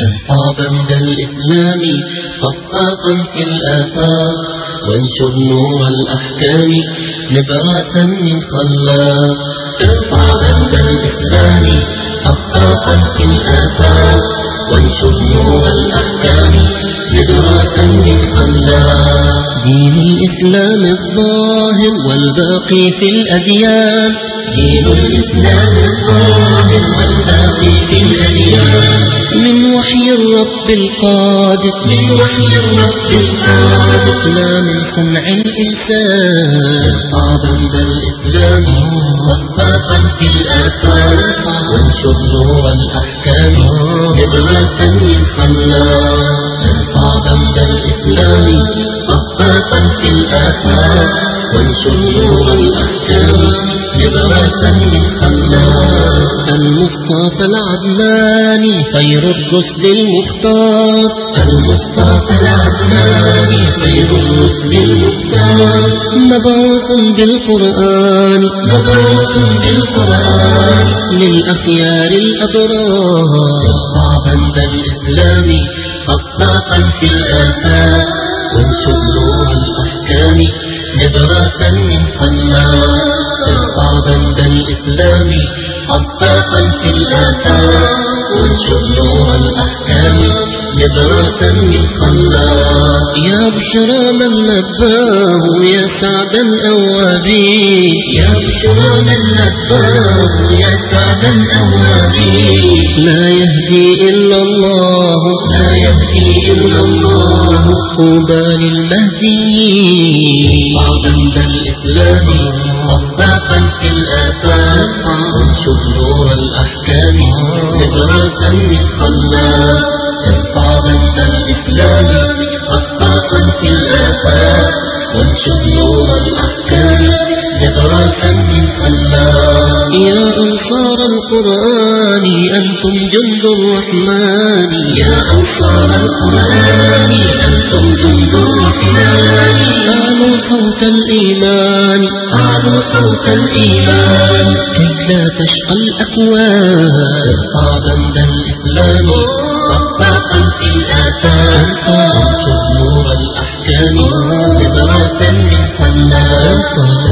ارفع بند الإسلام خطاطا في الآفاق، وانشر نور الأحكام نبعثا من خلاق. ارفع بند الإسلام خطاطا في الآفاق، وانشر نور الأحكام نبعثا من خلاق. دين الإسلام الظاهر والباقي في الأديان، دين الإسلام الظاهر والباقي في الأديان، من وحي الرب القادر، من وحي الرب القادر، لا من صنع الإنسان. ارفع بند الإسلام خطاطا في الآفاق، وانشر نور الأحكام نبعثا من خلاق. ارفع بند الإسلام خطاطا في الآفاق، وانشر نور الأحكام نبعثا من خلاق. المصطفى العدناني خير الرسل المختار، المصطفى العدناني خير الرسل المختار، مبعوث بالقرآن، مبعوث بالقرآن للأخيار الأبرار. ارفع بند الإسلام خطاطا في الآفاق، وانشر نور الأحكام نبعثا من خلاق. ارفع بند الإسلام خطاطا في الآفاق، وانشر نور الأحكام نبعثا من خلاق. يا بشرى من لباه يا سعد الأوابين، يا بشرى من لباه يا سعد الأوابين، لا يهدي إلا الله، لا يهدي إلا الله، طوبى للمهديين. ارفع بند الإسلام خطاطا في الآفاق، وانشر نور الأحكام نبعثا من خلاق. ارفع بند الإسلام خطاطا في الآفاق، وانشر نور الأحكام نبعثا من خلاق. يا أنصار القرآن أنتم جند الرحمن، يا أنصار القرآن أنتم جند الرحمن، أعلوا صوت الإيمان، أعلوا صوت الإيمان كي لا تشقى الأكوان. ارفع بند الإسلام خطاطا في الآفاق، وانشر نور الأحكام نبعثا من خلاق.